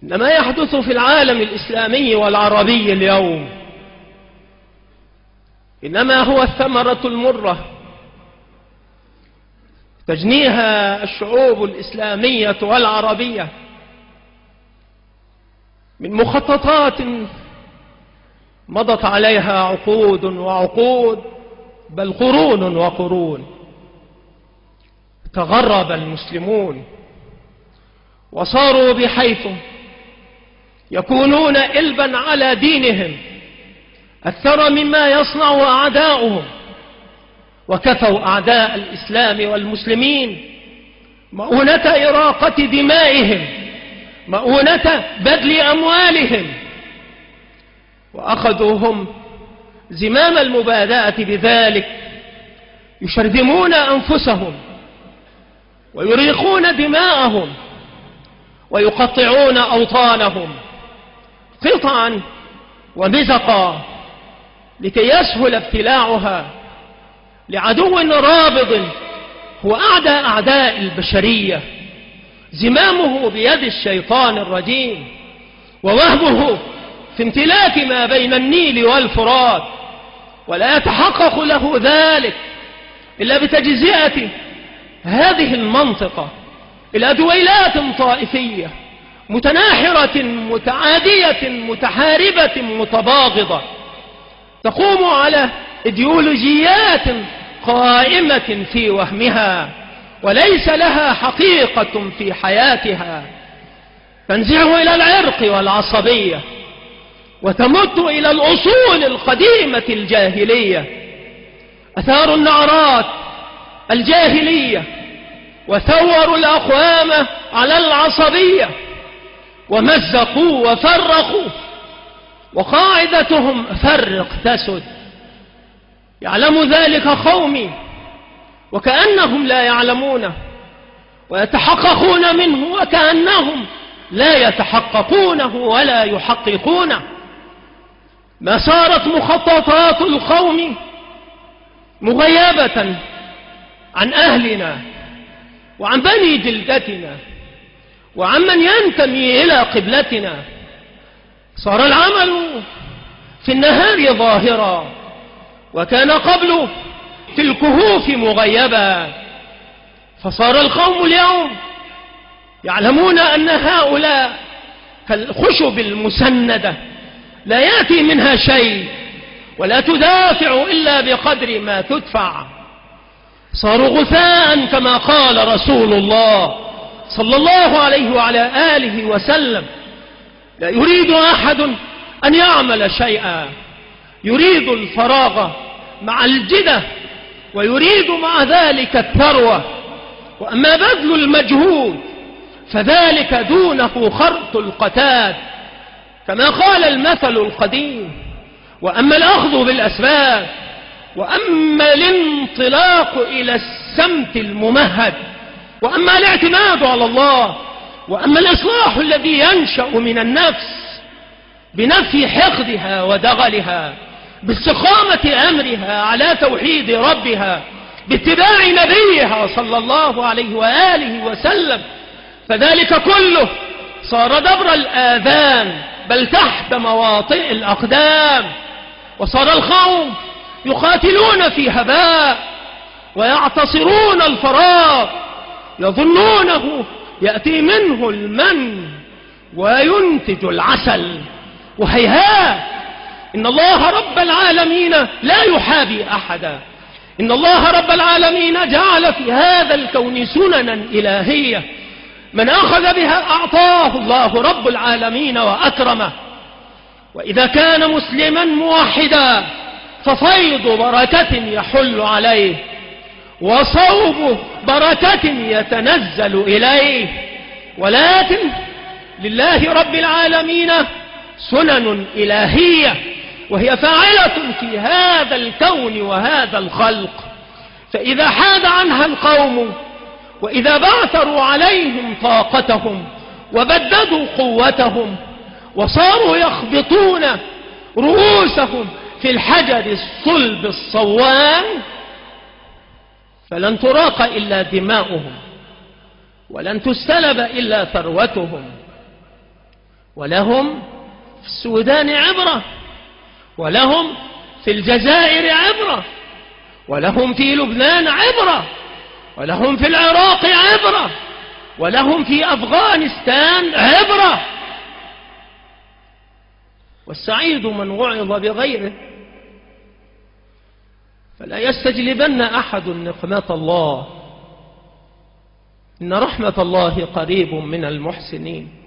إن ما يحدث في العالم الإسلامي والعربي اليوم إنما هو الثمرة المرة تجنيها الشعوب الإسلامية والعربية من مخططات مضت عليها عقود وعقود، بل قرون وقرون. تغرب المسلمون وصاروا بحيث يكونون إلبا على دينهم أكثر مما يصنع أعداؤهم، وكفوا أعداء الإسلام والمسلمين مؤونة إراقة دمائهم، مؤونة بذل أموالهم، وأخذوا هم زمام المبادئة بذلك، يشرذمون أنفسهم ويريقون دماءهم ويقطعون أوطانهم قطعا ومزقا لكي يسهل ابتلاعها لعدو رابض هو أعدى أعداء البشرية، زمامه بيد الشيطان الرجيم، ووهبه في امتلاك ما بين النيل والفرات، ولا يتحقق له ذلك إلا بتجزئة هذه المنطقة إلى دويلات طائفية متناحرة متعادية متحاربة متباغضة، تقوم على إيديولوجيات قائمة في وهمها وليس لها حقيقة في حياتها، تنزع إلى العرق والعصبية وتمت إلى الأصول القديمة الجاهلية. أثاروا النعرات الجاهلية وثوروا الأقوام على العصبية ومزقوا وفرقوا، وقاعدتهم فرق تسد. يعلم ذلك قومي وكأنهم لا يعلمون، ويتحققون منه وكأنهم لا يتحققونه ولا يحققونه. ما صارت مخططات القوم مغيبة عن أهلنا وعن بني جلدتنا وعن من ينتمي إلى قبلتنا. صار العمل في النهار ظاهرا، وكان قبل في الكهوف مغيبا. فصار القوم اليوم يعلمون أن هؤلاء كالخشب المسندة لا يأتي منها شيء ولا تدافع إلا بقدر ما تدفع. صاروا غثاء كما قال رسول الله صلى الله عليه وعلى آله وسلم: لا يريد أحد أن يعمل شيئا، يريد الفراغ مع الجدة ويريد مع ذلك الثروة، وأما بذل المجهود فذلك دونه خرط القتاد، كما قال المثل القديم: وأما الأخذ بالأسباب، وأما الانطلاق إلى السمت الممهد، وأما الاعتماد على الله، وأما الإصلاح الذي ينشأ من النفس بنفي حقدها ودغلها، باستقامة أمرها على توحيد ربها، باتباع نبيها صلى الله عليه وآله وسلم، فذلك كله صار دبر الآذان بل تحت مواطئ الأقدام. وصار القوم يقاتلون في هباء ويعتصرون الفراغ، يظنونه يأتي منه المن وينتج العسل، وهيهات. إن الله رب العالمين لا يحابي أحدا، إن الله رب العالمين جعل في هذا الكون سننا إلهية، من أخذ بها أعطاه الله رب العالمين وأكرمه. وإذا كان مسلما موحدا ففيض بركة يحل عليه، وصوب بركة يتنزل إليه. ولكن لله رب العالمين سنن إلهية، وهي فاعلة في هذا الكون وهذا الخلق، فإذا حاد عنها القوم وإذا بعثروا عليهم طاقتهم وبددوا قوتهم وصاروا يخبطون رؤوسهم في الحجر الصلب الصوان، فلن تراق إلا دماؤهم ولن تستلب إلا ثروتهم. ولهم في السودان عبرة، ولهم في الجزائر عبرة، ولهم في لبنان عبرة، ولهم في العراق عبرة، ولهم في أفغانستان عبرة. والسعيد من وعظ بغيره. فلا يستجلبن أحد نقمة الله، إن رحمة الله قريب من المحسنين.